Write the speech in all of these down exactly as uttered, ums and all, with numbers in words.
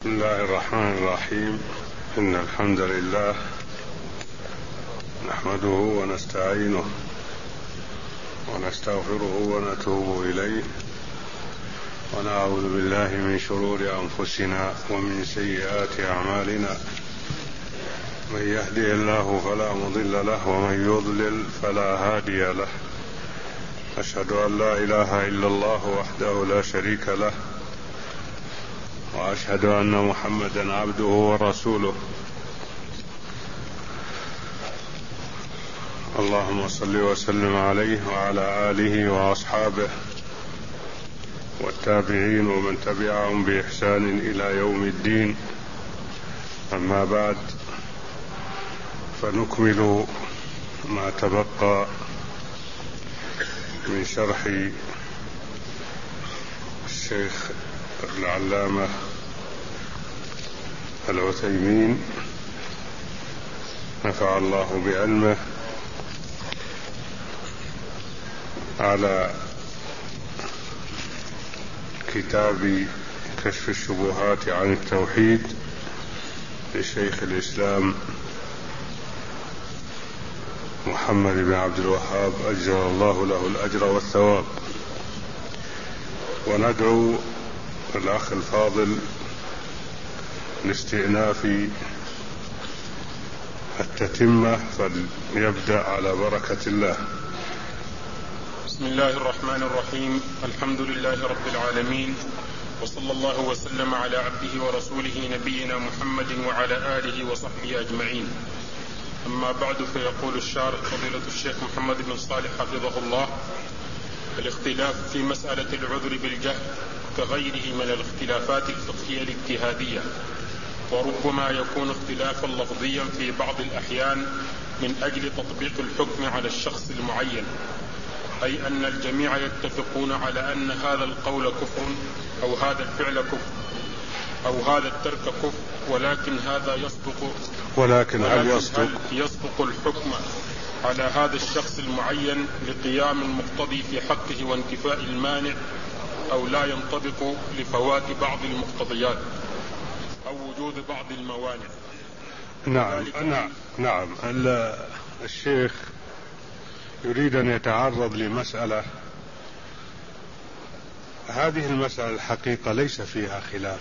بسم الله الرحمن الرحيم. إن الحمد لله نحمده ونستعينه ونستغفره ونتوب إليه ونعوذ بالله من شرور أنفسنا ومن سيئات أعمالنا. من يهدي الله فلا مضل له ومن يضلل فلا هادي له. أشهد أن لا إله إلا الله وحده لا شريك له، وأشهد أن محمدا عبده ورسوله. اللهم صل وسلم عليه وعلى آله وأصحابه والتابعين ومن تبعهم بإحسان إلى يوم الدين. أما بعد، فنكمل ما تبقى من شرح الشيخ العلامة العثيمين نفع الله بعلمه على كتاب كشف الشبهات عن التوحيد لشيخ الإسلام محمد بن عبد الوهاب أجزل الله له الأجر والثواب. وندعو الأخ الفاضل لاستئناف التتمة، فليبدأ على بركة الله. بسم الله الرحمن الرحيم. الحمد لله رب العالمين، وصلى الله وسلم على عبده ورسوله نبينا محمد وعلى آله وصحبه أجمعين. أما بعد، فيقول الشارح فضيلة الشيخ محمد بن صالح حفظه الله: الاختلاف في مسألة العذر بالجهل كغيره من الاختلافات الفقهية الاجتهادية، وربما يكون اختلافا لفظيا في بعض الأحيان من أجل تطبيق الحكم على الشخص المعين، أي أن الجميع يتفقون على أن هذا القول كفر أو هذا الفعل كفر أو هذا الترك كفر، ولكن هذا يصدق ولكن هل يصدق هل يصدق الحكم على هذا الشخص المعين لقيام المقتضي في حقه وانتفاء المانع، أو لا ينطبق لفوات بعض المقتضيات أو وجود بعض الموانع. نعم نعم نعم الشيخ يريد أن يتعرض لمسألة، هذه المسألة الحقيقة ليس فيها خلاف،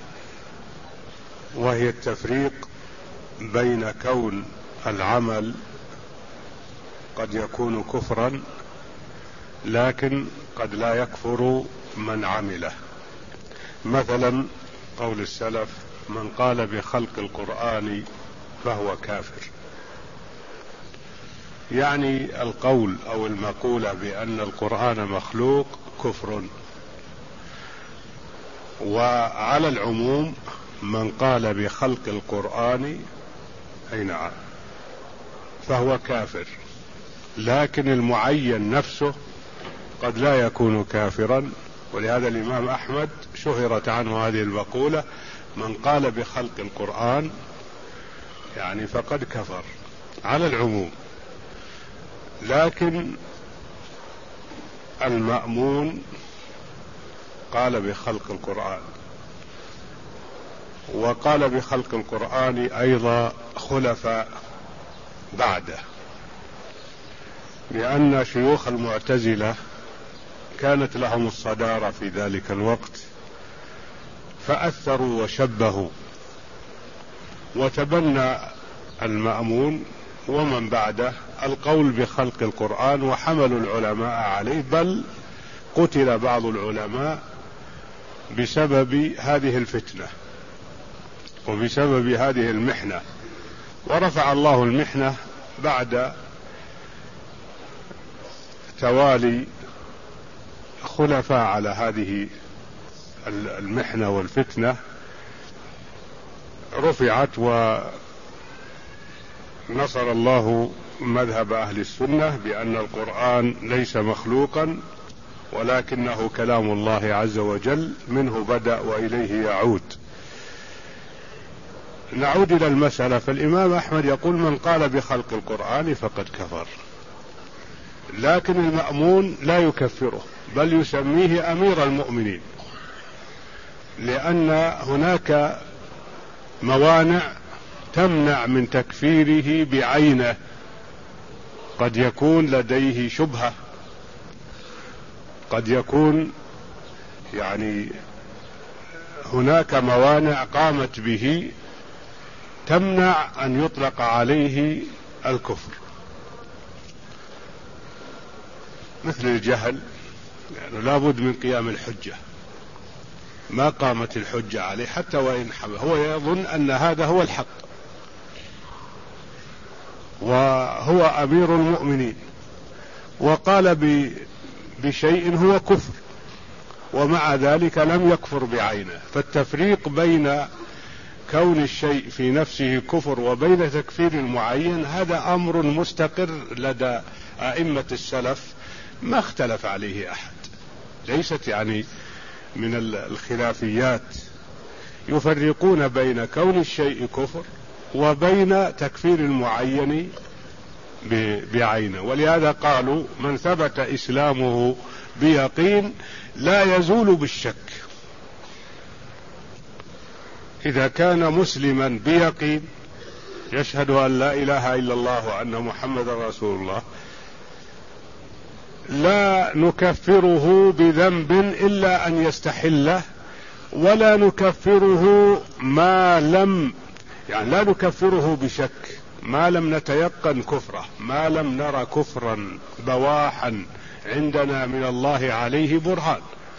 وهي التفريق بين كون العمل قد يكون كفرا لكن قد لا يكفر من عمله. مثلا قول السلف: من قال بخلق القرآن فهو كافر. يعني القول أو المقولة بأن القرآن مخلوق كفر. وعلى العموم من قال بخلق القرآن أي نعم فهو كافر، لكن المعين نفسه قد لا يكون كافرا. ولهذا الإمام أحمد شهرت عنه هذه المقولة: من قال بخلق القرآن يعني فقد كفر، على العموم. لكن المأمون قال بخلق القرآن، وقال بخلق القرآن أيضا خلفاء بعده، لأن شيوخ المعتزلة كانت لهم الصدارة في ذلك الوقت، فأثروا وشبهوا، وتبنى المأمون ومن بعده القول بخلق القرآن، وحملوا العلماء عليه، بل قتل بعض العلماء بسبب هذه الفتنة وبسبب هذه المحنة. ورفع الله المحنة بعد توالي خلفاء على هذه المحنة والفتنة، رفعت ونصر الله مذهب أهل السنة بأن القرآن ليس مخلوقا ولكنه كلام الله عز وجل، منه بدأ وإليه يعود. نعود إلى المسألة. فالإمام أحمد يقول: من قال بخلق القرآن فقد كفر، لكن المأمون لا يكفره بل يسميه أمير المؤمنين، لأن هناك موانع تمنع من تكفيره بعينه. قد يكون لديه شبهة، قد يكون يعني هناك موانع قامت به تمنع أن يطلق عليه الكفر، مثل الجهل، يعني لا بد من قيام الحجة، ما قامت الحجة عليه حتى وإن حبه، هو يظن أن هذا هو الحق وهو أمير المؤمنين، وقال بشيء هو كفر ومع ذلك لم يكفر بعينه. فالتفريق بين كون الشيء في نفسه كفر وبين تكفير المعين هذا أمر مستقر لدى أئمة السلف ما اختلف عليه أحد، ليست يعني من الخلافيات، يفرقون بين كون الشيء كفر وبين تكفير المعين بعينه. ولهذا قالوا من ثبت إسلامه بيقين لا يزول بالشك. إذا كان مسلما بيقين يشهد أن لا إله إلا الله وأن محمد رسول الله لا نكفره بذنب إلا أن يستحله، ولا نكفره ما لم يعني لا نكفره بشك ما لم نتيقن كفره، ما لم نرى كفرا بواحا عندنا من الله عليه برهان.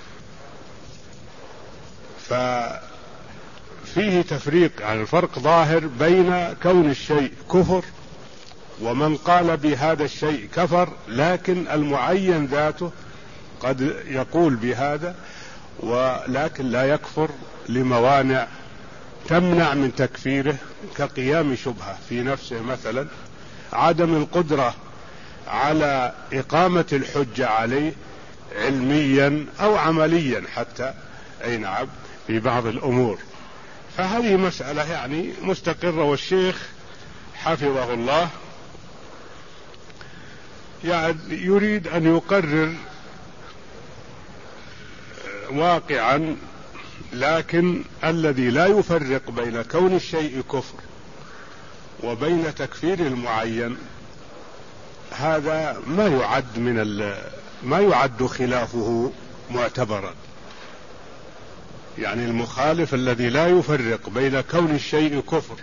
ففيه تفريق، يعني الفرق ظاهر بين كون الشيء كفر ومن قال بهذا الشيء كفر، لكن المعين ذاته قد يقول بهذا ولكن لا يكفر لموانع تمنع من تكفيره، كقيام شبهة في نفسه مثلا، عدم القدرة على إقامة الحجة عليه علميا أو عمليا حتى، أي نعم، في بعض الأمور. فهذه مسألة يعني مستقرة، والشيخ حفظه الله يعني يريد أن يقرر واقعا، لكن الذي لا يفرق بين كون الشيء كفر وبين تكفير المعين هذا ما يعد من ما يعد خلافه معتبرا. يعني المخالف الذي لا يفرق بين كون الشيء كفر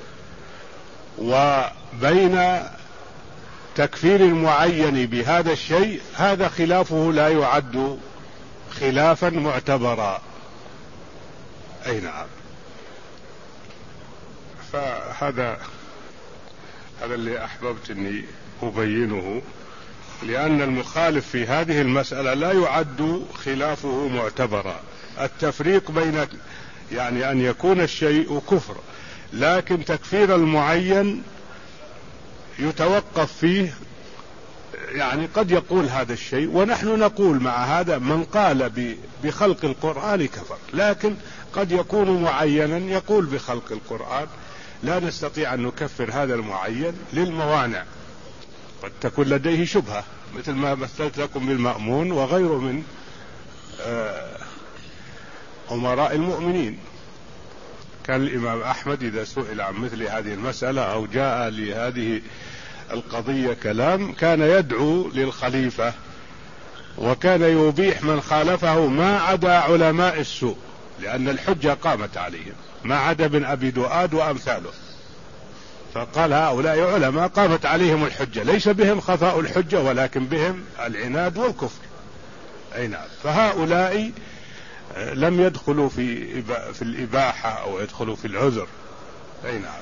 وبين تكفير المعين بهذا الشيء، هذا خلافه لا يعد خلافا معتبرا. أي نعم. فهذا هذا اللي أحببت أني أبينه، لأن المخالف في هذه المسألة لا يعد خلافه معتبرا. التفريق بين يعني أن يكون الشيء كفر لكن تكفير المعين يتوقف فيه، يعني قد يقول هذا الشيء ونحن نقول مع هذا من قال بخلق القرآن كفر، لكن قد يكون معينا يقول بخلق القرآن لا نستطيع أن نكفر هذا المعين للموانع، قد تكون لديه شبهة مثل ما مثلت لكم بالمأمون وغيره من أمراء المؤمنين. كان الإمام أحمد إذا سئل عن مثل هذه المسألة أو جاء لهذه القضية كلام كان يدعو للخليفة، وكان يبيح من خالفه ما عدا علماء السوء، لأن الحجة قامت عليهم، ما عدا ابن أبي دؤاد وأمثاله. فقال هؤلاء علماء قامت عليهم الحجة، ليس بهم خفاء الحجة ولكن بهم العناد والكفر. أي نعم. فهؤلاء لم يدخلوا في في الإباحة أو يدخلوا في العذر. أي نعم.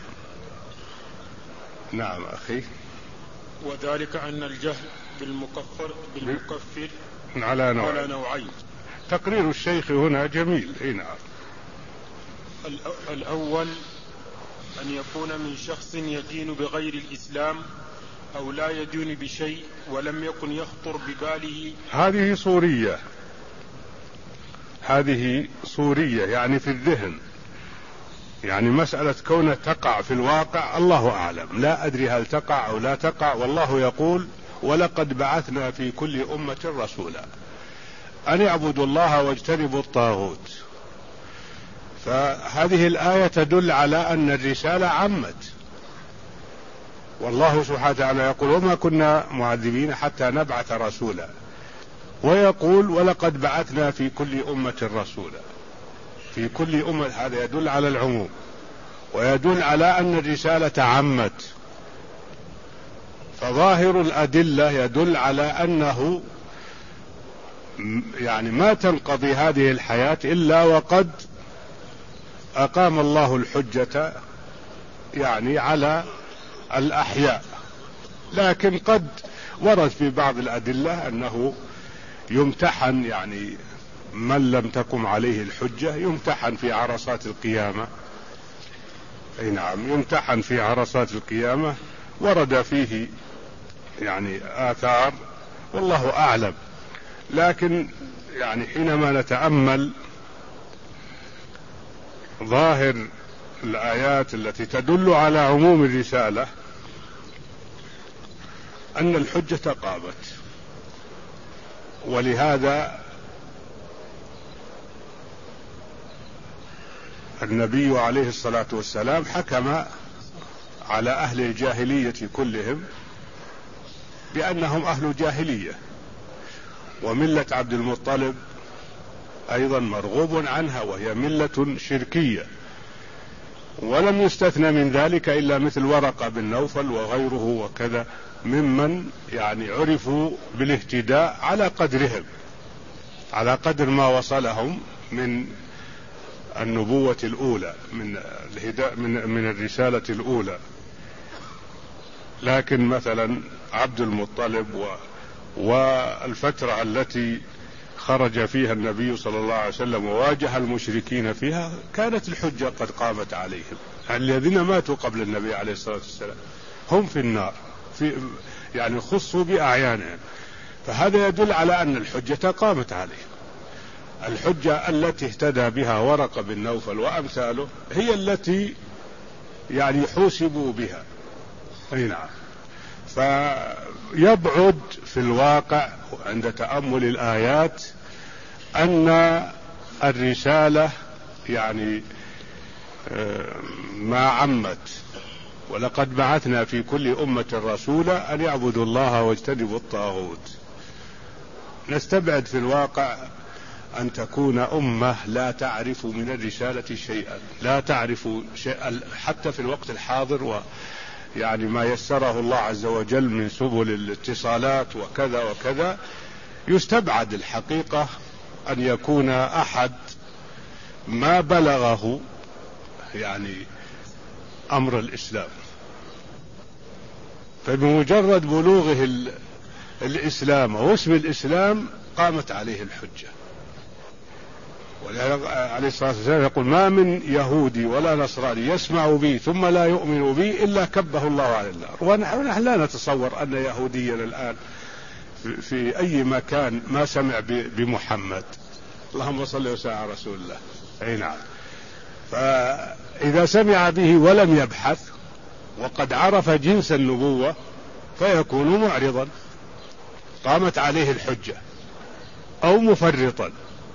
نعم أخي. وذلك أن الجهل بالمكفر بالمكفر على نوعين. على نوعين. تقرير الشيخ هنا جميل. أي نعم. الأول أن يكون من شخص يدين بغير الإسلام أو لا يدين بشيء ولم يكن يخطر بباله. هذه صورية، هذه صورية يعني في الذهن، يعني مسألة كونها تقع في الواقع الله أعلم، لا أدري هل تقع أو لا تقع، والله يقول ولقد بعثنا في كل أمة رسولا أن يعبدوا الله واجتنبوا الطاغوت. فهذه الآية تدل على أن الرسالة عمت، والله سبحانه وتعالى يقول وما كنا معذبين حتى نبعث رسولا، ويقول ولقد بعثنا في كل أمة رسولا. في كل أمة، هذا يدل على العموم ويدل على أن الرسالة عمت. فظاهر الأدلة يدل على أنه يعني ما تنقضي هذه الحياة إلا وقد أقام الله الحجة يعني على الأحياء. لكن قد ورد في بعض الأدلة أنه يمتحن يعني من لم تقم عليه الحجة يمتحن في عرصات القيامة. أي نعم، يمتحن في عرصات القيامة، ورد فيه يعني آثار والله أعلم. لكن يعني حينما نتأمل ظاهر الآيات التي تدل على عموم الرسالة أن الحجة قامت، ولهذا النبي عليه الصلاة والسلام حكم على أهل الجاهلية كلهم بأنهم أهل جاهلية، وملة عبد المطلب أيضا مرغوب عنها وهي ملة شركية، ولم يستثنى من ذلك إلا مثل ورقة بن نوفل وغيره وكذا ممن يعني عرفوا بالاهتداء على قدرهم، على قدر ما وصلهم من النبوة الأولى، من الهداء من من الرسالة الأولى. لكن مثلا عبد المطلب و والفترة التي خرج فيها النبي صلى الله عليه وسلم وواجه المشركين فيها كانت الحجة قد قامت عليهم. الذين ماتوا قبل النبي عليه الصلاة والسلام هم في النار، في يعني خصوا بأعيانهم. فهذا يدل على أن الحجة قامت عليهم. الحجة التي اهتدى بها ورقة بن نوفل وأمثاله هي التي يعني حوسبوا بها. أي نعم. فيبعد في الواقع عند تأمل الآيات أن الرسالة يعني ما عمت. ولقد بعثنا في كل أمة رسولا أن يعبدوا الله واجتنبوا الطاغوت. نستبعد في الواقع أن تكون أمة لا تعرف من الرسالة شيئا، لا تعرف شيئا حتى في الوقت الحاضر، و يعني ما يسره الله عز وجل من سبل الاتصالات وكذا وكذا. يستبعد الحقيقة أن يكون أحد ما بلغه يعني أمر الإسلام، فبمجرد بلوغه الإسلام واسم الإسلام قامت عليه الحجة. عليه الصلاة والسلام يقول ما من يهودي ولا نصراني يسمع بي ثم لا يؤمن بي إلا كبه الله على النار. ونحن لا نتصور أن يهوديا الآن في أي مكان ما سمع بمحمد، اللهم صل وسلم على رسول الله. أي نعم. فإذا سمع به ولم يبحث وقد عرف جنس النبوة فيكون معرضا، قامت عليه الحجة، أو مفرطا،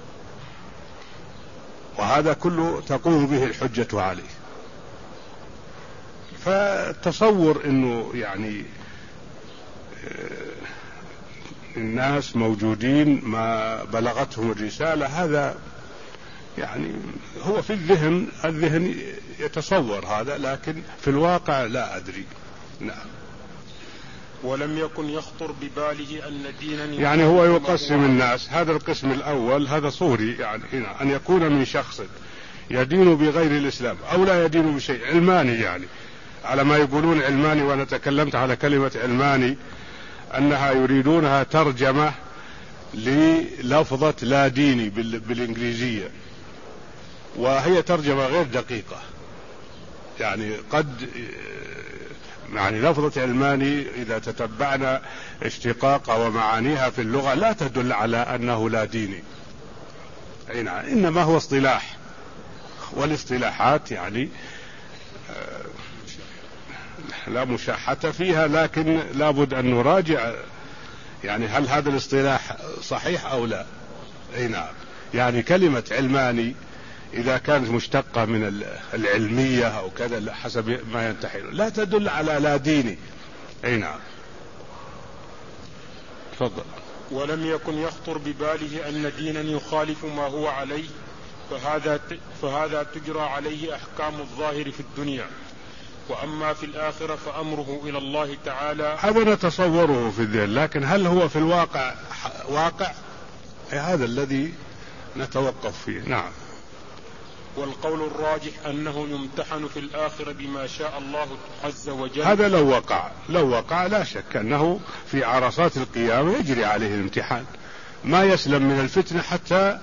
وهذا كله تقوم به الحجة عليه. فتصور انه يعني الناس موجودين ما بلغتهم الرسالة، هذا يعني هو في الذهن الذهن يتصور هذا، لكن في الواقع لا أدري. نعم. ولم يكن يخطر بباله أن دينا يعني هو يقسم الناس، هذا القسم الأول هذا صوري، يعني هنا أن يكون من شخص يدين بغير الإسلام أو لا يدين بشيء، علماني يعني على ما يقولون علماني. وأنا تكلمت على كلمة علماني أنها يريدونها ترجمة للفظة لا ديني بالإنجليزية، وهي ترجمة غير دقيقة. يعني قد يعني لفظة علماني إذا تتبعنا اشتقاقها ومعانيها في اللغة لا تدل على أنه لا ديني، إنما هو اصطلاح، والاصطلاحات يعني لا مشاحة فيها، لكن لابد أن نراجع يعني هل هذا الاصطلاح صحيح أو لا. أي نعم. يعني كلمة علماني إذا كانت مشتقة من العلمية أو كذا حسب ما ينتحل لا تدل على لا ديني. أي نعم. تفضل. ولم يكن يخطر بباله أن دينا يخالف ما هو عليه فهذا فهذا تجرى عليه أحكام الظاهر في الدنيا، وأما في الآخرة فأمره إلى الله تعالى. هذا نتصوره في الذهن، لكن هل هو في الواقع واقع؟ هذا الذي نتوقف فيه. نعم. والقول الراجح أنه يمتحن في الآخرة بما شاء الله عز وجل. هذا لو وقع لو وقع لا شك أنه في عرصات القيامة يجري عليه الامتحان، ما يسلم من الفتنة حتى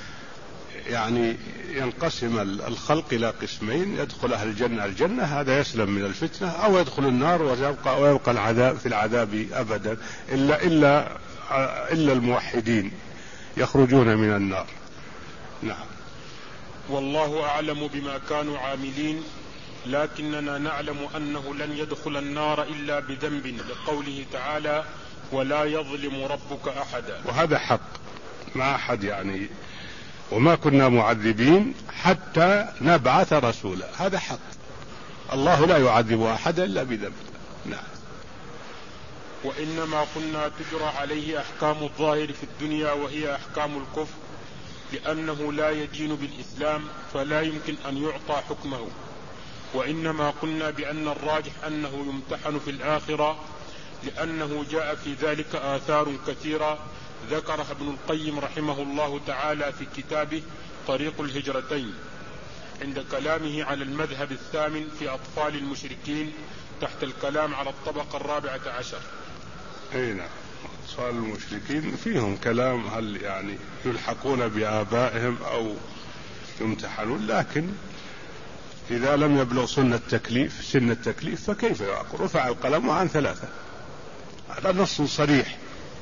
يعني ينقسم الخلق إلى قسمين، يدخل أهل الجنة الجنة هذا يسلم من الفتنة، أو يدخل النار ويبقى, ويبقى العذاب في العذاب أبدا، إلا, إلا, إلا الموحدين يخرجون من النار. نعم. والله أعلم بما كانوا عاملين، لكننا نعلم أنه لن يدخل النار إلا بذنب، لقوله تعالى ولا يظلم ربك أحدا. وهذا حق، ما أحد يعني وما كنا معذبين حتى نبعث رسولا، هذا حق، الله لا يعذب أحدا إلا بذنب. نعم. وإنما قلنا تجرى عليه أحكام الظاهر في الدنيا وهي أحكام الكفر، لأنه لا يدين بالإسلام فلا يمكن أن يعطى حكمه. وإنما قلنا بأن الراجح أنه يمتحن في الآخرة، لأنه جاء في ذلك آثار كثيرة ذكرها ابن القيم رحمه الله تعالى في كتابه طريق الهجرتين عند كلامه على المذهب الثامن في أطفال المشركين تحت الكلام على الطبقة الرابعة عشر. أي نعم. أطفال المشركين فيهم كلام، هل يعني يلحقون بآبائهم أو يمتحنون، لكن إذا لم يبلغ سن التكليف سن التكليف فكيف يعقل؟ رفع القلم عن ثلاثة، هذا نص صريح.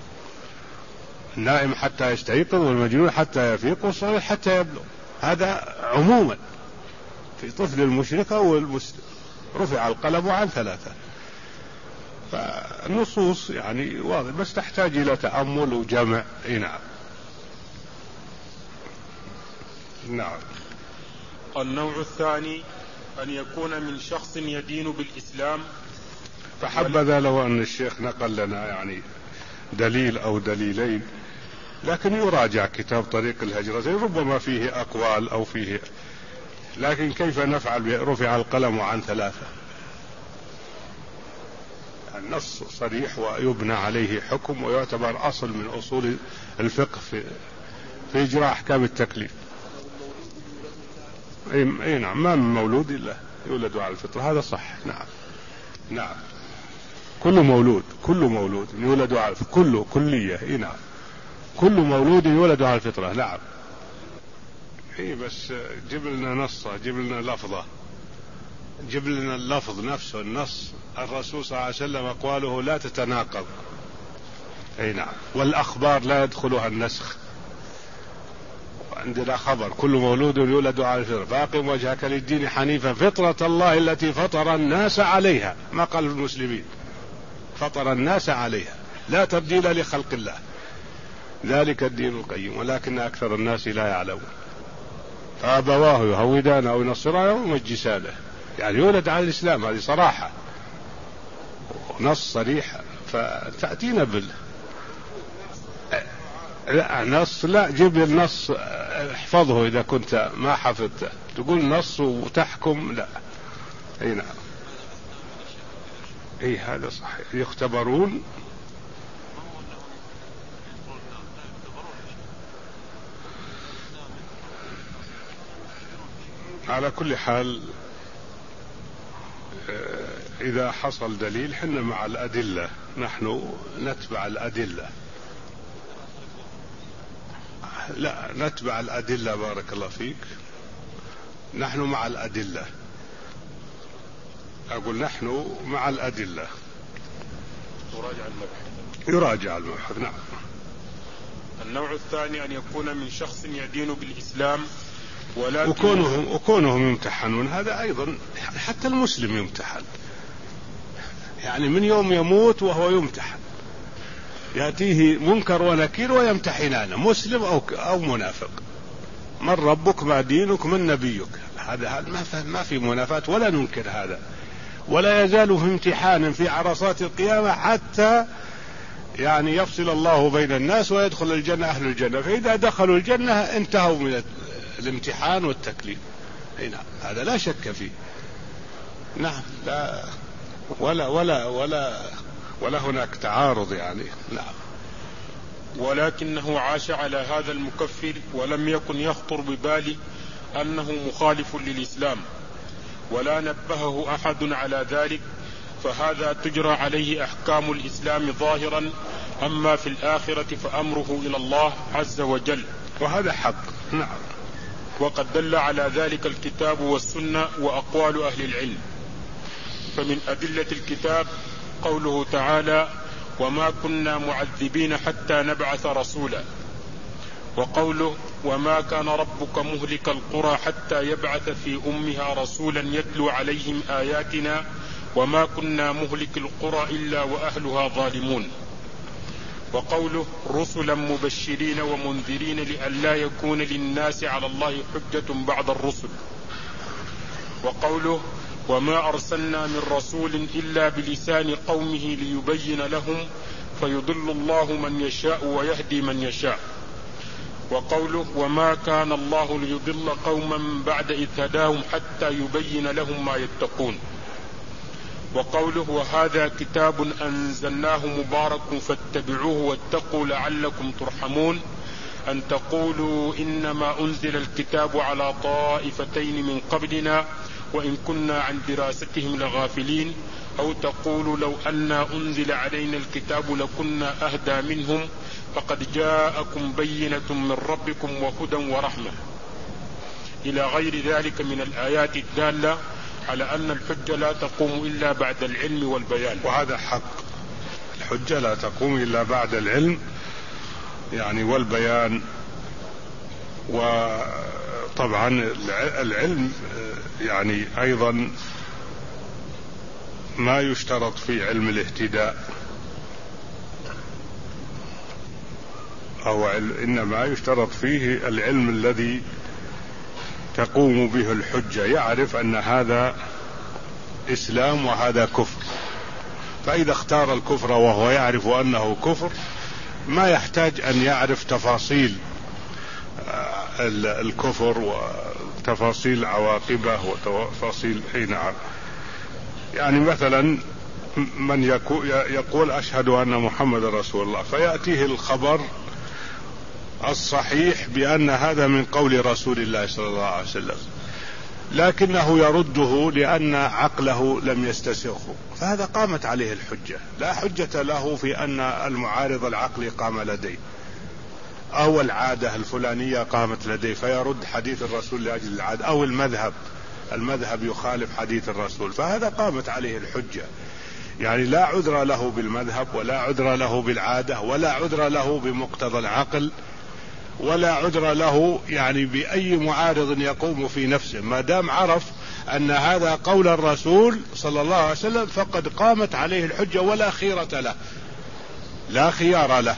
النائم حتى يستيقظ والمجنون حتى يفيق والصغير حتى يبلغ، هذا عموما في طفل المشرك والمسلم. رفع القلم عن ثلاثة، فالنصوص يعني واضح، بس تحتاج إلى تأمل وجمع. نعم. نعم. النوع الثاني أن يكون من شخص يدين بالإسلام. فحبذا لو أن الشيخ نقل لنا يعني دليل أو دليلين، لكن يراجع كتاب طريق الهجرتين، ربما فيه أقوال أو فيه، لكن كيف نفعل؟ رفع القلم عن ثلاثة، النص صريح ويبنى عليه حكم ويعتبر أصل من أصول الفقه في, في إجراء أحكام التكليف. أي نعم. ما من مولود إلا يولد على الفطرة، هذا صح. نعم. نعم. كل مولود كل مولود يولد على الفطرة، كله كلية. إيه نعم. كل مولود يولد على الفطرة. نعم. إيه بس جيب لنا نصة، جيب لنا لفظة، جيب لنا اللفظ نفسه، النص. الرسول صلى الله عليه وسلم أقواله لا تتناقض. أي نعم. والأخبار لا يدخلها النسخ. عندنا خبر كل مولود يولد على الفطرة فأقم وجهك للدين حنيفا فطرة الله التي فطر الناس عليها، ما قال المسلمين، فطر الناس عليها، لا تبديل لخلق الله، ذلك الدين القيم ولكن أكثر الناس لا يعلمون. فأبواه يهودان أو ينصرانه أو يمجسانه، يعني يولد على الإسلام، هذه صراحة نص صريح. فتأتينا بال لا نص، لا جيب النص احفظه إذا كنت ما حفظته، تقول نص وتحكم لا. اي نعم. اي هذا صحيح. يختبرون. على كل حال إذا حصل دليل حنا مع الأدلة، نحن نتبع الأدلة، لا نتبع الأدلة. بارك الله فيك. نحن مع الأدلة، أقول نحن مع الأدلة. يراجع المبحث. يراجع المبحث. نعم. النوع الثاني أن يكون من شخص يدين بالإسلام ولكن وكونهم, وكونهم يمتحنون، هذا أيضا حتى المسلم يمتحن، يعني من يوم يموت وهو يمتحن، يأتيه منكر ونكير ويمتحنان، مسلم أو, أو منافق. من ربك ما دينك من نبيك. هذا ما في منافاة ولا ننكر هذا، ولا يزال في امتحان في عرصات القيامة حتى يعني يفصل الله بين الناس ويدخل الجنة أهل الجنة، فإذا دخلوا الجنة انتهوا من الامتحان والتكليف. نعم هذا لا شك فيه. نعم لا ولا ولا ولا ولا هناك تعارض يعني. نعم. ولكنه عاش على هذا المكفر ولم يكن يخطر بباله أنه مخالف للإسلام، ولا نبهه أحد على ذلك، فهذا تجرى عليه أحكام الإسلام ظاهرا، أما في الآخرة فأمره إلى الله عز وجل، وهذا حق. نعم. وقد دل على ذلك الكتاب والسنة وأقوال أهل العلم. فمن أدلة الكتاب قوله تعالى: وما كنا معذبين حتى نبعث رسولا، وقوله: وما كان ربك مهلك القرى حتى يبعث في أمها رسولا يتلو عليهم آياتنا وما كنا مهلك القرى إلا وأهلها ظالمون، وقوله: رسلا مبشرين ومنذرين لئلا يكون للناس على الله حجة بعد الرسل، وقوله: وما أرسلنا من رسول إلا بلسان قومه ليبين لهم فيضل الله من يشاء ويهدي من يشاء، وقوله: وما كان الله ليضل قوما بعد إذ هداهم حتى يبين لهم ما يتقون، وقوله: وهذا كتاب أنزلناه مبارك فاتبعوه واتقوا لعلكم ترحمون، أن تقولوا إنما أنزل الكتاب على طائفتين من قبلنا وإن كنا عن دراستهم لغافلين، أو تقولوا لو أنا أنزل علينا الكتاب لكنا أهدى منهم، فقد جاءكم بينة من ربكم وهدى ورحمة، إلى غير ذلك من الآيات الدالة على أن الحجة لا تقوم إلا بعد العلم والبيان. وهذا حق، الحجة لا تقوم إلا بعد العلم يعني والبيان. وطبعا العلم يعني أيضا ما يشترط في علم الاهتداء، أو إنما يشترط فيه العلم الذي تقوم به الحجة، يعرف أن هذا إسلام وهذا كفر، فإذا اختار الكفر وهو يعرف أنه كفر ما يحتاج أن يعرف تفاصيل الكفر وتفاصيل عواقبه وتفاصيل حين. يعني مثلا من يقول أشهد أن محمد رسول الله، فيأتيه الخبر الصحيح بأن هذا من قول رسول الله صلى الله عليه وسلم، لكنه يرده لأن عقله لم يستسغه، فهذا قامت عليه الحجة. لا حجة له في أن المعارض العقلي قام لديه أو العادة الفلانية قامت لديه فيرد حديث الرسول لأجل العادة، أو المذهب المذهب يخالف حديث الرسول، فهذا قامت عليه الحجة. يعني لا عذر له بالمذهب، ولا عذر له بالعادة، ولا عذر له بمقتضى العقل، ولا عذر له يعني بأي معارض يقوم في نفسه، ما دام عرف أن هذا قول الرسول صلى الله عليه وسلم فقد قامت عليه الحجة ولا خيرة له، لا خيار له.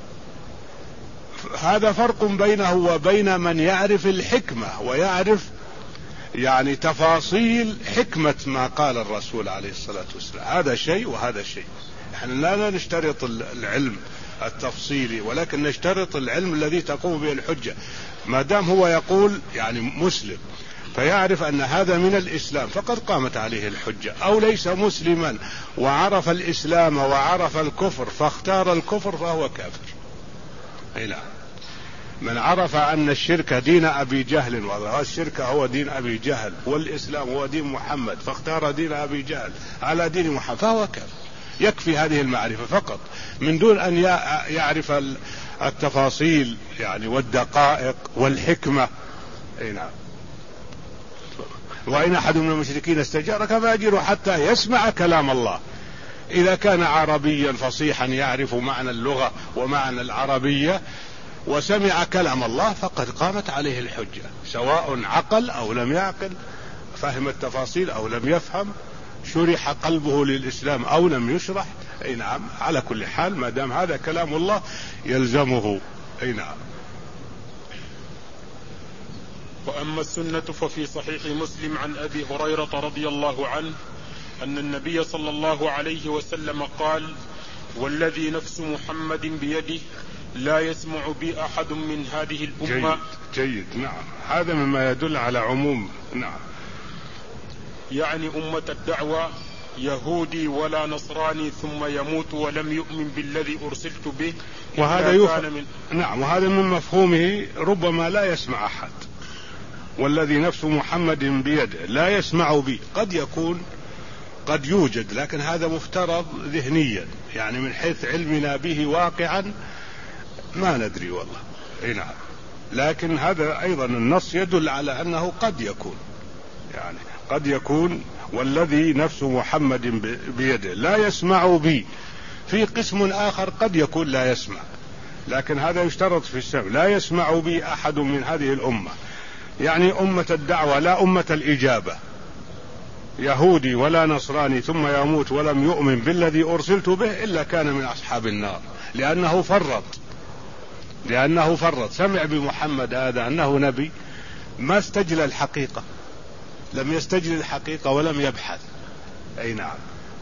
هذا فرق بينه وبين من يعرف الحكمة ويعرف يعني تفاصيل حكمة ما قال الرسول عليه الصلاة والسلام، هذا شيء وهذا شيء. نحن لا نشترط العلم التفصيلي، ولكن نشترط العلم الذي تقوم به الحجة. ما دام هو يقول يعني مسلم فيعرف أن هذا من الإسلام فقد قامت عليه الحجة، أو ليس مسلما وعرف الإسلام وعرف الكفر فاختار الكفر فهو كافر. هنا من عرف أن الشرك دين أبي جهل، والشرك هو دين أبي جهل، والإسلام هو دين محمد، فاختار دين أبي جهل على دين محمد فهو كافر. يكفي هذه المعرفة فقط من دون أن يعرف التفاصيل يعني والدقائق والحكمة. نعم. وإن أحد من المشركين استجارك فأجره حتى يسمع كلام الله. إذا كان عربيا فصيحا يعرف معنى اللغة ومعنى العربية وسمع كلام الله فقد قامت عليه الحجة، سواء عقل أو لم يعقل، فهم التفاصيل أو لم يفهم، شرح قلبه للإسلام أو لم يشرح. أي نعم، على كل حال ما دام هذا كلام الله يلزمه. أي نعم. وأما السنة ففي صحيح مسلم عن أبي هريرة رضي الله عنه أن النبي صلى الله عليه وسلم قال: والذي نفس محمد بيده لا يسمع بي أحد من هذه الأمة. جيد, جيد نعم، هذا مما يدل على عموم. نعم، يعني أمة الدعوة، يهودي ولا نصراني ثم يموت ولم يؤمن بالذي أرسلت به. وهذا يفهم من... نعم، وهذا من مفهومه ربما لا يسمع أحد. والذي نفس محمد بيده لا يسمع بي، قد يكون قد يوجد، لكن هذا مفترض ذهنيا، يعني من حيث علمنا به واقعا ما ندري والله. اي نعم، لكن هذا ايضا النص يدل على انه قد يكون، يعني قد يكون والذي نفس محمد بيده لا يسمع بي. في قسم اخر قد يكون لا يسمع، لكن هذا يشترط في السمع. لا يسمع بي احد من هذه الامه، يعني امه الدعوه لا امه الاجابه، يهودي ولا نصراني ثم يموت ولم يؤمن بالذي أرسلت به إلا كان من أصحاب النار، لأنه فرط لأنه فرط سمع بمحمد هذا أنه نبي، ما استجل الحقيقة، لم يستجل الحقيقة ولم يبحث. أي نعم.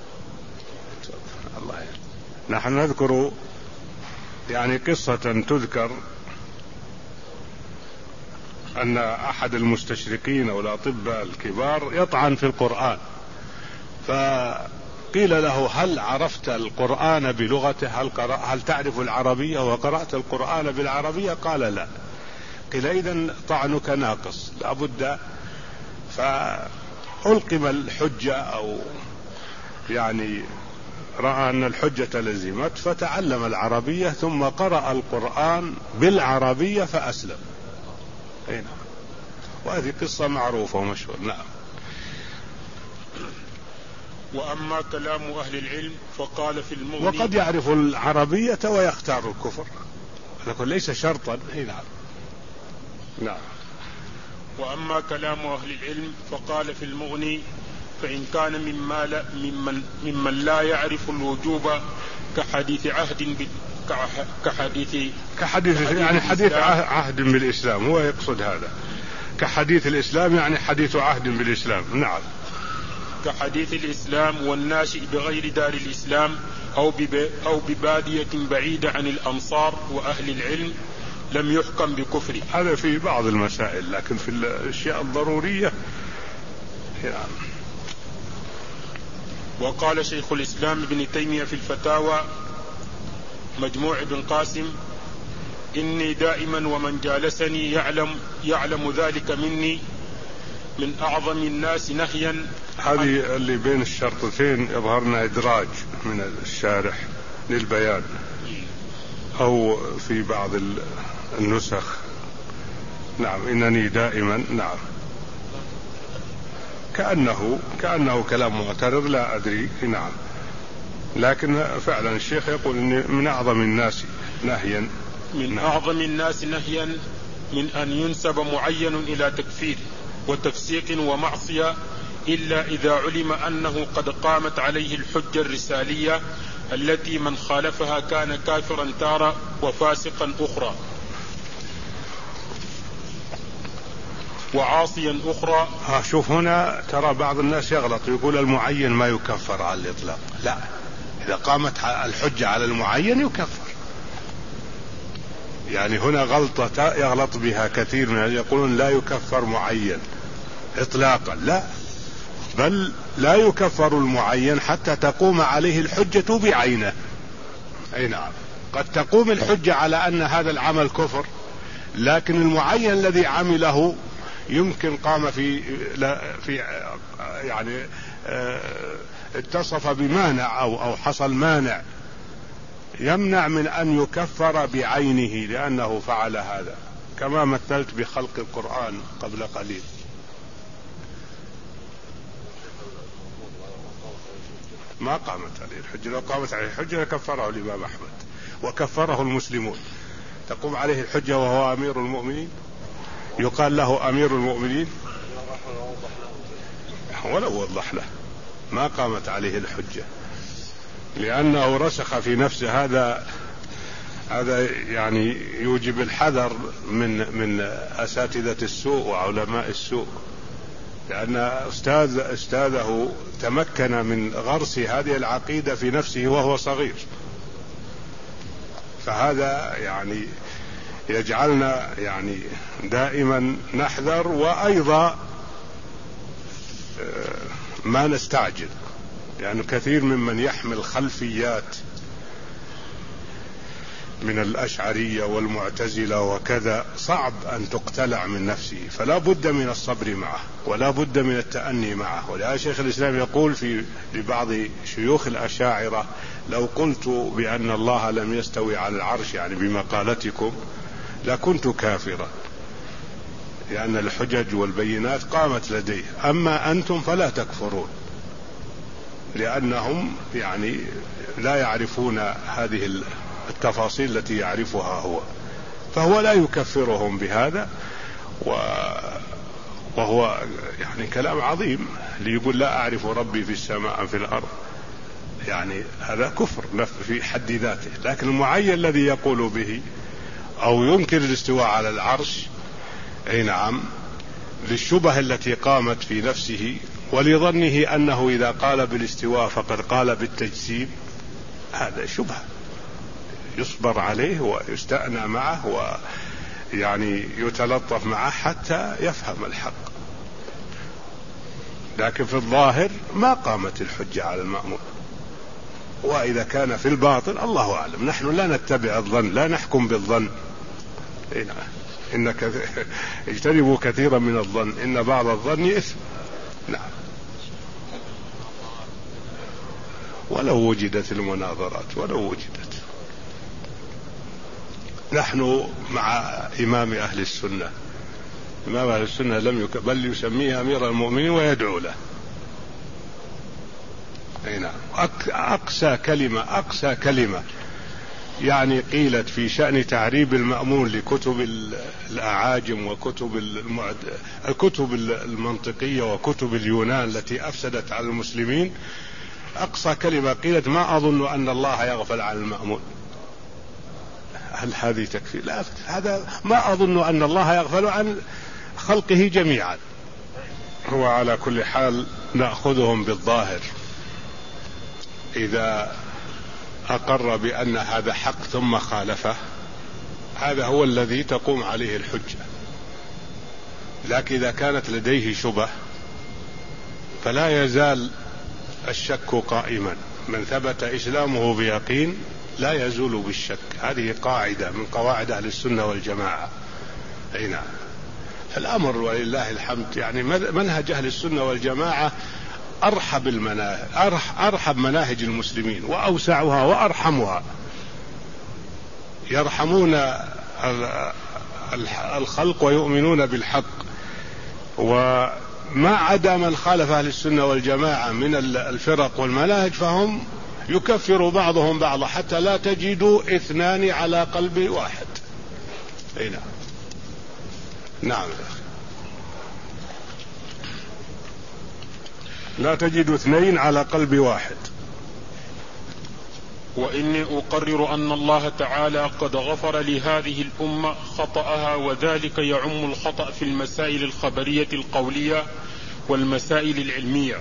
الله يعني. نحن نذكر يعني قصة تذكر أن أحد المستشرقين أو الأطباء الكبار يطعن في القرآن، فقيل له: هل عرفت القرآن بلغته؟ هل, هل تعرف العربية وقرأت القرآن بالعربية؟ قال: لا. قيل: إذن طعنك ناقص، لابد. فألقم الحجة، أو يعني رأى أن الحجة لزمت، فتعلم العربية ثم قرأ القرآن بالعربية فأسلم. نعم. وهذه قصة معروفة ومشهورة. نعم. وأما كلام أهل العلم فقال في المغني، وقد يعرف العربية ويختار الكفر، لكن ليس شرطا. نعم. نعم. وأما كلام أهل العلم فقال في المغني: فإن كان مما لا ممن, ممن لا يعرف الوجوب كحديث عهد كحديث كحديث يعني حديث عهد بالإسلام، هو يقصد هذا. كحديث الإسلام يعني حديث عهد بالإسلام. نعم. كحديث الإسلام والناشئ بغير دار الإسلام أو أو ببادية بعيدة عن الأمصار وأهل العلم لم يحكم بكفره. هذا في بعض المسائل، لكن في الأشياء الضرورية يعني. وقال شيخ الإسلام ابن تيمية في الفتاوى مجموع ابن قاسم: إني دائما ومن جالسني يعلم يعلم ذلك مني من أعظم الناس نهيا. هذه اللي بين الشرطتين يظهرنا إدراج من الشارح للبيان، أو في بعض النسخ. نعم. إنني دائما. نعم. كأنه كأنه كلام معترض، لا أدري. نعم. لكن فعلا الشيخ يقول إن من أعظم الناس نهيا من نعم. أعظم الناس نهيا من أن ينسب معين إلى تكفير وتفسيق ومعصية، إلا إذا علم أنه قد قامت عليه الحجة الرسالية التي من خالفها كان كافرا تارة وفاسقا أخرى وعاصيا أخرى. ها شوف هنا، ترى بعض الناس يغلط، يقول المعين ما يكفر على الإطلاق. لا، إذا قامت الحجة على المعين يكفر. يعني هنا غلطة يغلط بها كثير من يقولون لا يكفر معين إطلاقا. لا، بل لا يكفر المعين حتى تقوم عليه الحجة بعينه. أي نعم. قد تقوم الحجة على أن هذا العمل كفر، لكن المعين الذي عمله يمكن قام في في يعني اتصف بمانع أو أو حصل مانع يمنع من أن يكفر بعينه لأنه فعل هذا، كما مثلت بخلق القرآن قبل قليل. ما قامت عليه الحجة، لو قامت عليه الحجة لكفره الإمام أحمد وكفره المسلمون. تقوم عليه الحجة وهو أمير المؤمنين، يقال له أمير المؤمنين ولو وضح له، ما قامت عليه الحجة لأنه رسخ في نفسه هذا هذا يعني يوجب الحذر من من أساتذة السوء وعلماء السوء، لأن أستاذ أستاذه تمكن من غرس هذه العقيدة في نفسه وهو صغير، فهذا يعني يجعلنا يعني دائما نحذر، وأيضا ما نستعجل، لأن يعني كثير ممن يحمل خلفيات من الأشعرية والمعتزلة وكذا صعب أن تقتلع من نفسه، فلا بد من الصبر معه ولا بد من التأني معه. ولهذا شيخ الإسلام يقول في لبعض شيوخ الأشاعرة: لو قلت بأن الله لم يستوي على العرش يعني بمقالتكم لكنت كافرا، لأن الحجج والبينات قامت لديه، أما أنتم فلا تكفرون، لأنهم يعني لا يعرفون هذه التفاصيل التي يعرفها هو، فهو لا يكفرهم بهذا. وهو يعني كلام عظيم ليقول لا أعرف ربي في السماء في الأرض، يعني هذا كفر في حد ذاته. لكن المعين الذي يقول به أو ينكر الاستواء على العرش، أي نعم، للشبهة التي قامت في نفسه ولظنه أنه إذا قال بالاستواء فقد قال بالتجسيم، هذا شبهة يصبر عليه ويستأنى معه ويعني يتلطف معه حتى يفهم الحق. لكن في الظاهر ما قامت الحجة على المأمور، وإذا كان في الباطن الله أعلم. نحن لا نتبع الظن، لا نحكم بالظن. إنك اجتنبوا كثيرا من الظن إن بعض الظن إثم. نعم، ولو وجدت المناظرات ولو وجدت. نحن مع إمام أهل السنة، إمام أهل السنة لم يك... بل يسميه أمير المؤمنين ويدعو له. نعم، أقسى كلمة أقسى كلمة يعني قيلت في شأن تعريب المأمون لكتب الأعاجم وكتب المعد... الكتب المنطقية وكتب اليونان التي أفسدت على المسلمين، أقصى كلمة قيلت: ما أظن أن الله يغفل عن المأمون. هل هذه تكفي؟ لا، هذا ما أظن أن الله يغفل عن خلقه جميعا. هو على كل حال نأخذهم بالظاهر، إذا أقر بأن هذا حق ثم خالفه هذا هو الذي تقوم عليه الحجة. لكن إذا كانت لديه شبه فلا يزال الشك قائما. من ثبت إسلامه بيقين لا يزول بالشك. هذه قاعدة من قواعد أهل السنة والجماعة. أي نعم، الأمر ولله الحمد يعني منهج أهل السنة والجماعة أرحب المناهج، أرحب مناهج المسلمين وأوسعها وأرحمها. يرحمون الخلق ويؤمنون بالحق، وما عدا من خالف أهل السنة والجماعة من الفرق والمناهج فهم يكفر بعضهم بعضا حتى لا تجدوا اثنان على قلب واحد. أي نعم. نعم، لا تجد اثنين على قلب واحد. وإني أقرر أن الله تعالى قد غفر لهذه الأمة خطأها، وذلك يعم الخطأ في المسائل الخبرية القولية والمسائل العلمية.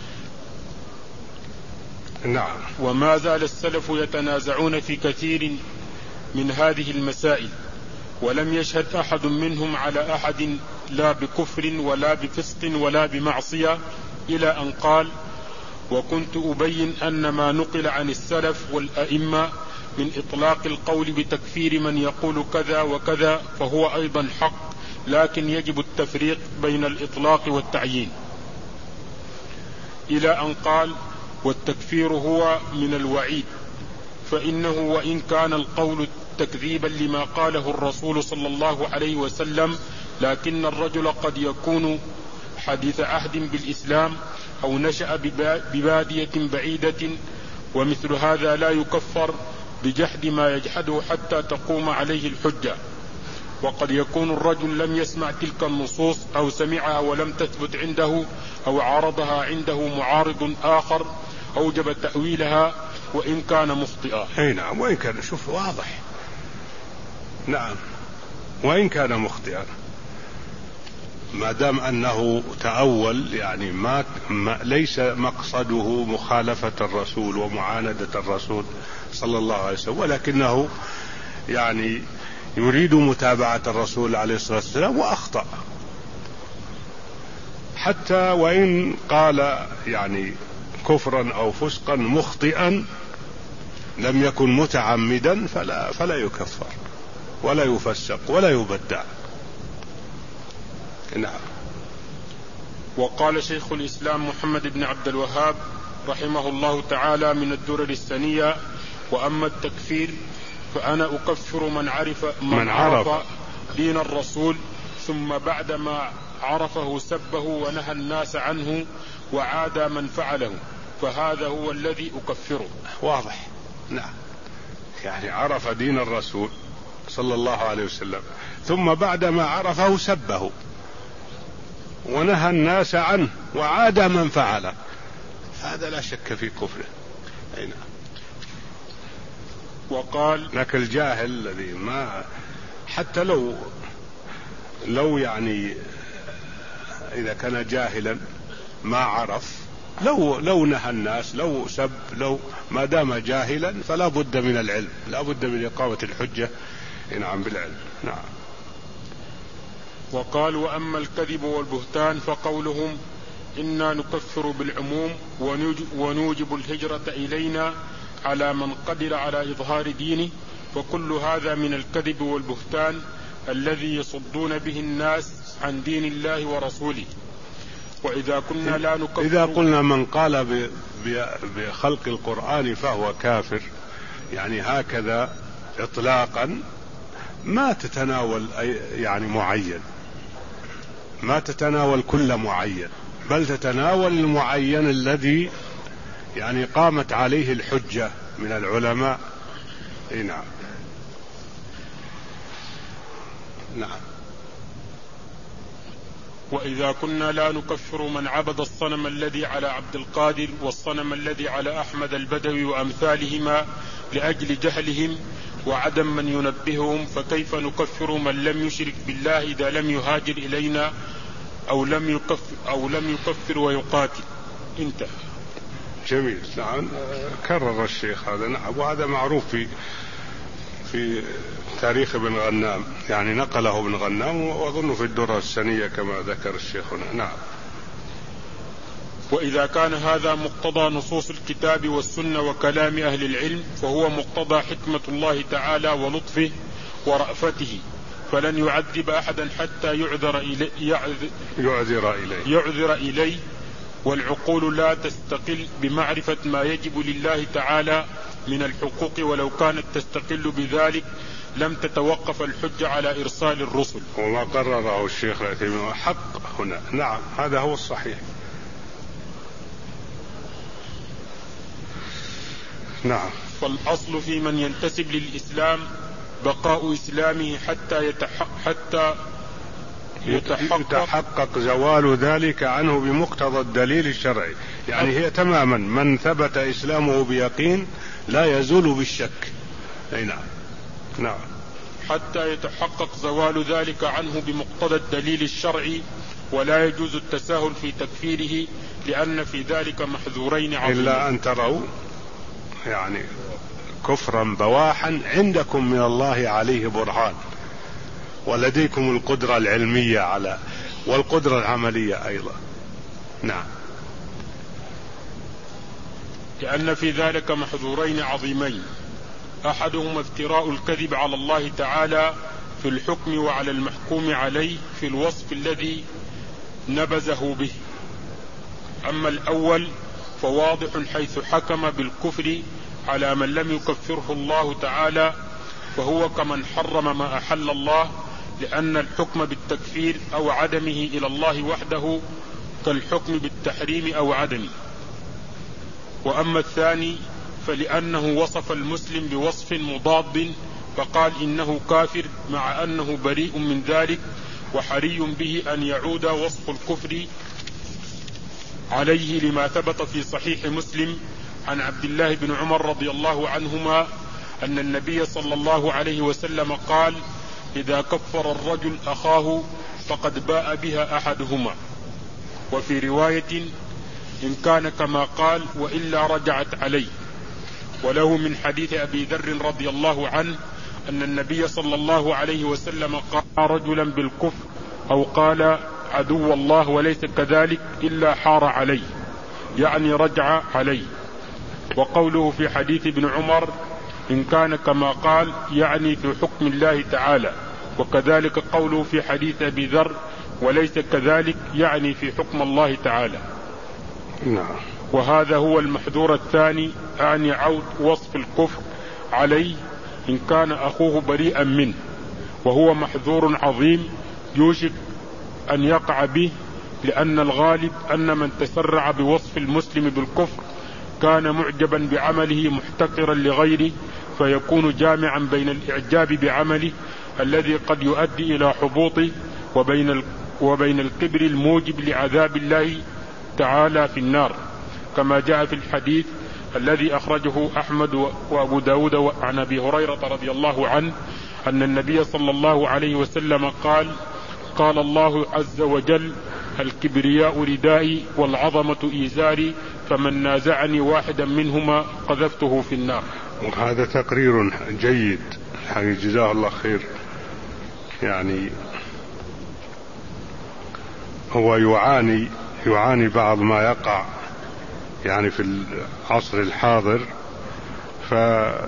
نعم. وما زال السلف يتنازعون في كثير من هذه المسائل، ولم يشهد أحد منهم على أحد لا بكفر ولا بفسق ولا بمعصية، إلى أن قال: وكنت أبين أن ما نقل عن السلف والأئمة من إطلاق القول بتكفير من يقول كذا وكذا فهو أيضا حق، لكن يجب التفريق بين الإطلاق والتعيين، إلى أن قال: والتكفير هو من الوعيد، فإنه وإن كان القول تكذيبا لما قاله الرسول صلى الله عليه وسلم، لكن الرجل قد يكون حديث عهد بالإسلام أو نشأ ببادية بعيدة، ومثل هذا لا يكفر بجحد ما يجحده حتى تقوم عليه الحجة. وقد يكون الرجل لم يسمع تلك النصوص أو سمعها ولم تثبت عنده، أو عارضها عنده معارض آخر أوجب تأويلها وإن كان مخطئا. أي نعم، وإن كان. شوف، واضح نعم، وإن كان مخطئا ما دام أنه تأول، يعني ما, ما ليس مقصده مخالفة الرسول ومعاندة الرسول صلى الله عليه وسلم، ولكنه يعني يريد متابعة الرسول عليه الصلاة والسلام وأخطأ، حتى وإن قال يعني كفرا أو فسقا مخطئا لم يكن متعمدا فلا, فلا يكفر ولا يفسق ولا يبدع. نعم. وقال شيخ الإسلام محمد بن عبد الوهاب رحمه الله تعالى من الدرر السنية: وأما التكفير فأنا أكفر من عرف, من من عرف دين الرسول ثم بعدما عرفه سبه ونهى الناس عنه وعاد من فعله، فهذا هو الذي أكفره. واضح. نعم، يعني عرف دين الرسول صلى الله عليه وسلم ثم بعدما عرفه سبه ونهى الناس عنه وعاد من فعله، فهذا لا شك في كفره. أي نعم. وقال: لكن الجاهل الذي ما حتى لو لو يعني إذا كان جاهلا ما عرف، لو لو نهى الناس، لو سب، لو ما دام جاهلا فلا بد من العلم، لا بد من إقامة الحجة نعم بالعلم. نعم. وقال: وأما الكذب والبهتان فقولهم إنا نكفر بالعموم ونوجب الهجرة إلينا على من قدر على إظهار دينه، وكل هذا من الكذب والبهتان الذي يصدون به الناس عن دين الله ورسوله. وإذا كنا لا نكفر، إذا قلنا من قال بخلق القرآن فهو كافر، يعني هكذا إطلاقا ما تتناول يعني معين، ما تتناول كل معين، بل تتناول المعين الذي يعني قامت عليه الحجة من العلماء. نعم. نعم. وإذا كنا لا نكفر من عبد الصنم الذي على عبد القادر والصنم الذي على أحمد البدوي وأمثالهما لأجل جهلهم وعدم من ينبههم، فكيف نكفر من لم يشرك بالله إذا لم يهاجر إلينا أو لم يكفر, أو لم يكفر ويقاتل؟ انتهى. جميل. نعم، كرر الشيخ هذا. نعم، وهذا معروف في في تاريخ ابن غنام، يعني نقله ابن غنام وأظن في الدرة السنية كما ذكر الشيخ هنا. نعم. وإذا كان هذا مقتضى نصوص الكتاب والسنة وكلام أهل العلم، فهو مقتضى حكمة الله تعالى ولطفه ورأفته، فلن يعذب أحدا حتى يعذر إليه, يعذر إليه. يعذر إليه والعقول لا تستقل بمعرفة ما يجب لله تعالى من الحقوق، ولو كانت تستقل بذلك لم تتوقف الحجة على إرسال الرسل. وما قرره الشيخ العثيمين حق هنا. نعم، هذا هو الصحيح. نعم. فالأصل في من ينتسب للإسلام بقاء إسلامه حتى يتحقق, حتى يتحقق, يتحقق زوال ذلك عنه بمقتضى الدليل الشرعي، يعني هي تماما من ثبت إسلامه بيقين لا يزول بالشك. أي نعم. نعم. حتى يتحقق زوال ذلك عنه بمقتضى الدليل الشرعي، ولا يجوز التساهل في تكفيره لأن في ذلك محذورين عظيمين. إلا أن تروا يعني كفرا بواحا عندكم من الله عليه برهان، ولديكم القدرة العلمية على والقدرة العملية أيضا. نعم. لأن في ذلك محذورين عظيمين: أحدهما افتراء الكذب على الله تعالى في الحكم وعلى المحكوم عليه في الوصف الذي نبذه به. أما الأول فواضح حيث حكم بالكفر على من لم يكفره الله تعالى، فهو كمن حرم ما أحل الله، لأن الحكم بالتكفير أو عدمه إلى الله وحده كالحكم بالتحريم أو عدمه. وأما الثاني فلأنه وصف المسلم بوصف مضاد فقال إنه كافر مع أنه بريء من ذلك، وحري به أن يعود وصف الكفر عليه لما ثبت في صحيح مسلم عن عبد الله بن عمر رضي الله عنهما أن النبي صلى الله عليه وسلم قال: إذا كفر الرجل أخاه فقد باء بها أحدهما. وفي رواية: إن كان كما قال وإلا رجعت عليه. وله من حديث أبي ذر رضي الله عنه أن النبي صلى الله عليه وسلم قال رجلا بالكفر أو قال عدو الله وليس كذلك إلا حار عليه، يعني رجع عليه. وقوله في حديث ابن عمر: إن كان كما قال، يعني في حكم الله تعالى. وكذلك قوله في حديث أبي ذر: وليس كذلك، يعني في حكم الله تعالى. نعم. وهذا هو المحذور الثاني، أعني عود وصف الكفر عليه إن كان أخوه بريئا منه، وهو محذور عظيم يوشك أن يقع به، لأن الغالب أن من تسرع بوصف المسلم بالكفر كان معجبا بعمله محتقرا لغيره، فيكون جامعا بين الإعجاب بعمله الذي قد يؤدي إلى حبوطه وبين وبين الكبر الموجب لعذاب الله تعالى في النار، كما جاء في الحديث الذي أخرجه أحمد وأبو داود عن أبي هريرة رضي الله عنه أن النبي صلى الله عليه وسلم قال: قال الله عز وجل: الكبرياء ردائي والعظمة إيزاري، فمن نازعني واحدا منهما قذفته في النار. وهذا تقرير جيد حقيقة، جزاه الله خير. يعني هو يعاني يعاني بعض ما يقع يعني في العصر الحاضر، فنسأل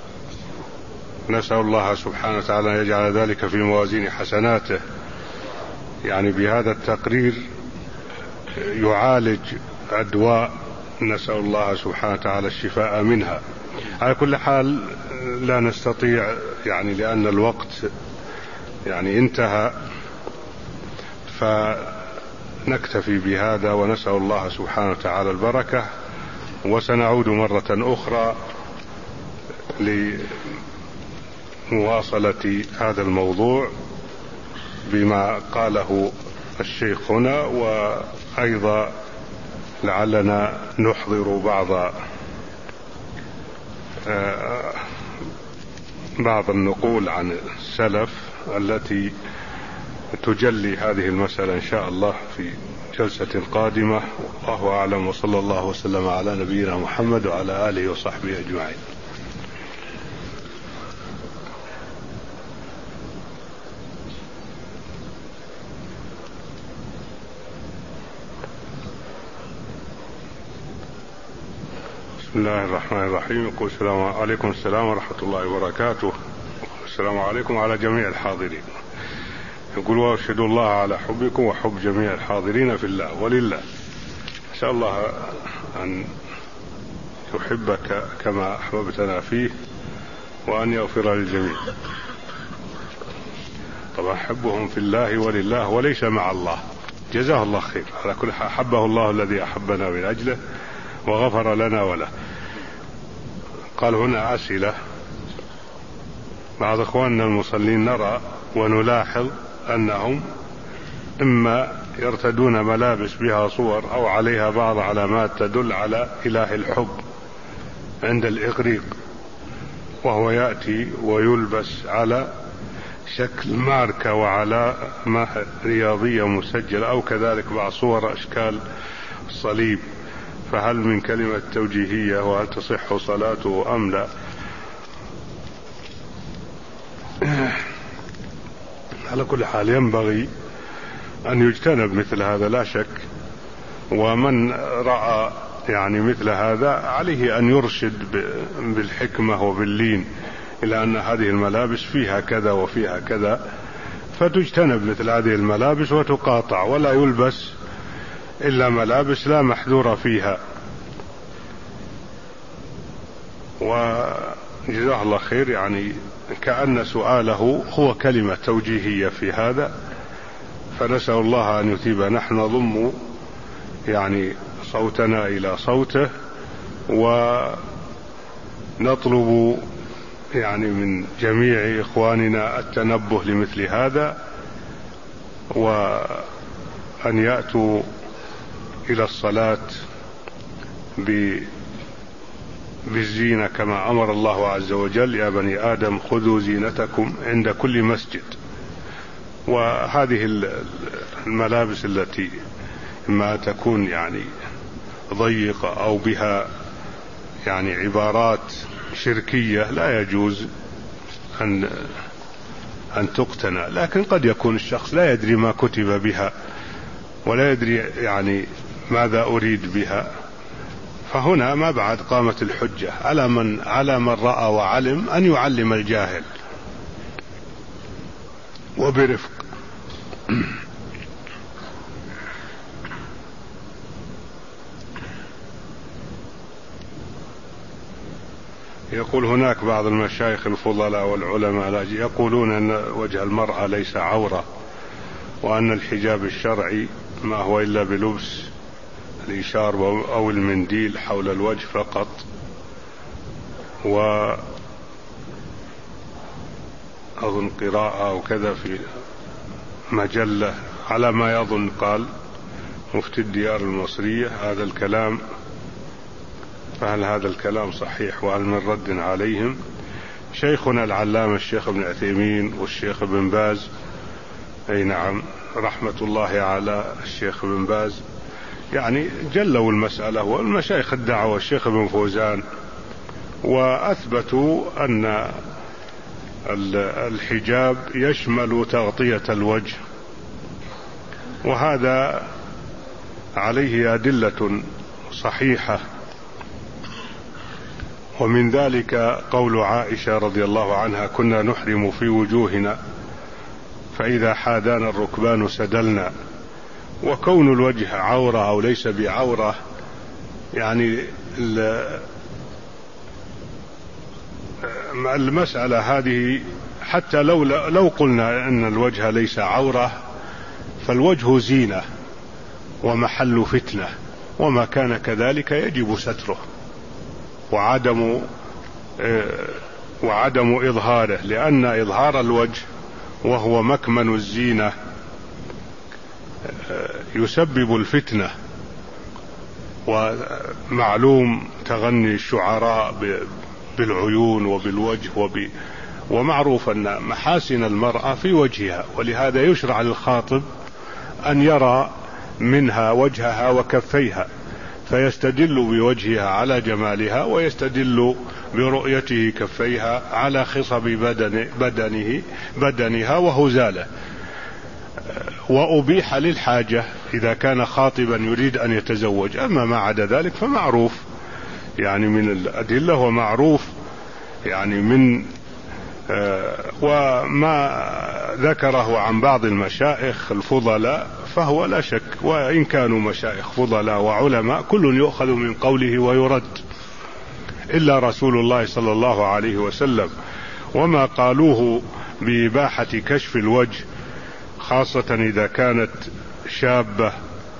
الله سبحانه وتعالى أن يجعل ذلك في موازين حسناته. يعني بهذا التقرير يعالج أدواء، نسأل الله سبحانه وتعالى الشفاء منها. على كل حال لا نستطيع يعني لأن الوقت يعني انتهى، فنكتفي بهذا ونسأل الله سبحانه وتعالى البركة، وسنعود مرة أخرى لمواصلة هذا الموضوع بما قاله الشيخ هنا، وأيضا لعلنا نحضر بعض بعض النقول عن السلف التي تجلي هذه المسألة إن شاء الله في جلسة قادمة. والله أعلم، وصلى الله وسلم على نبينا محمد وعلى آله وصحبه أجمعين. بسم الله الرحمن الرحيم. يقول السلام عليكم. السلام ورحمة الله وبركاته. السلام عليكم على جميع الحاضرين. يقول: وأشهد الله على حبكم وحب جميع الحاضرين في الله ولله. إن شاء الله أن يحبك كما أحببتنا فيه، وأن يغفر للجميع. طبعا حبهم في الله ولله وليس مع الله، جزاه الله خير. على كل حال أحبه الله الذي أحبنا من أجله وغفر لنا وله. قال هنا أسئلة. بعض إخواننا المصلين نرى ونلاحظ أنهم إما يرتدون ملابس بها صور أو عليها بعض علامات تدل على إله الحب عند الإغريق، وهو يأتي ويلبس على شكل ماركة وعلامة رياضية مسجلة، أو كذلك بعض صور أشكال الصليب. فهل من كلمة توجيهية، وهل تصح صلاته أم لا؟ على كل حال ينبغي أن يجتنب مثل هذا لا شك، ومن رأى يعني مثل هذا عليه أن يرشد بالحكمة وباللين إلى أن هذه الملابس فيها كذا وفيها كذا، فتجتنب مثل هذه الملابس وتقاطع، ولا يلبس إلا ملابس لا محذور فيها. وجزاه الله خير. يعني كأن سؤاله هو كلمة توجيهية في هذا، فنسأل الله أن يثيب. نحن نضم يعني صوتنا إلى صوته، ونطلب يعني من جميع إخواننا التنبه لمثل هذا، وأن يأتوا إلى الصلاة بالزينة كما أمر الله عز وجل: يا بني آدم خذوا زينتكم عند كل مسجد. وهذه الملابس التي ما تكون يعني ضيقة أو بها يعني عبارات شركية لا يجوز أن أن تقتنى، لكن قد يكون الشخص لا يدري ما كتب بها ولا يدري يعني ماذا أريد بها، فهنا ما بعد قامت الحجة على من على من رأى وعلم أن يعلم الجاهل وبرفق. يقول: هناك بعض المشايخ الفضلاء والعلماء يقولون أن وجه المرأة ليس عورة، وأن الحجاب الشرعي ما هو إلا بلبس الإشار أو المنديل حول الوجه فقط. وأظن قراءة أو كذا في مجلة على ما يظن قال مفتي الديار المصرية هذا الكلام، فهل هذا الكلام صحيح وهل من رد عليهم؟ شيخنا العلامة الشيخ ابن عثيمين والشيخ ابن باز، أي نعم، رحمة الله على الشيخ ابن باز، يعني جلوا المسألة، والمشايخ الدعوة الشيخ ابن فوزان، وأثبتوا أن الحجاب يشمل تغطية الوجه، وهذا عليه أدلة صحيحة. ومن ذلك قول عائشة رضي الله عنها: كنا نحرم في وجوهنا فإذا حاذانا الركبان سدلنا. وكون الوجه عورة أو ليس بعورة يعني المسألة هذه، حتى لو لو قلنا أن الوجه ليس عورة فالوجه زينة ومحل فتنة، وما كان كذلك يجب ستره وعدم وعدم إظهاره، لأن إظهار الوجه وهو مكمن الزينة يسبب الفتنة. ومعلوم تغني الشعراء بالعيون وبالوجه وب... ومعروف أن محاسن المرأة في وجهها، ولهذا يشرع للخاطب أن يرى منها وجهها وكفيها، فيستدل بوجهها على جمالها، ويستدل برؤيته كفيها على خصب بدن بدنه بدنها وهزاله. وأبيح للحاجة إذا كان خاطبا يريد أن يتزوج، أما ما عدا ذلك فمعروف يعني من الأدلة، ومعروف يعني من آه وما ذكره عن بعض المشايخ الفضلاء فهو لا شك، وإن كانوا مشايخ فضلاء وعلماء كل يؤخذ من قوله ويرد، إلا رسول الله صلى الله عليه وسلم. وما قالوه بإباحة كشف الوجه خاصة إذا كانت شابة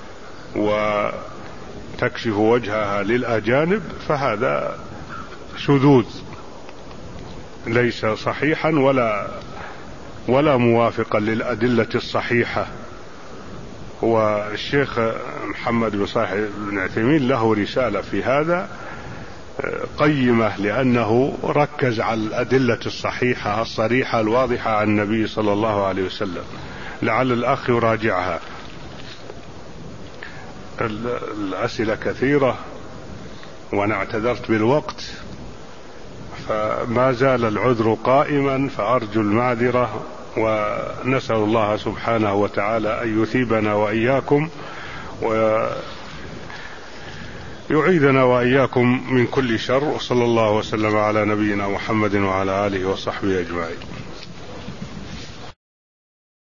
وتكشف وجهها للأجانب فهذا شذوذ ليس صحيحا ولا ولا موافقا للأدلة الصحيحة. والشيخ محمد بن صالح بن عثيمين له رسالة في هذا قيمة، لأنه ركز على الأدلة الصحيحة الصريحة الواضحة عن النبي صلى الله عليه وسلم، لعل الأخ يراجعها. الأسئلة كثيرة وأنا اعتذرت بالوقت، فما زال العذر قائما، فأرجو المعذرة، ونسأل الله سبحانه وتعالى أن يثيبنا وإياكم ويعيذنا وإياكم من كل شر، وصلى الله وسلم على نبينا محمد وعلى آله وصحبه أجمعين.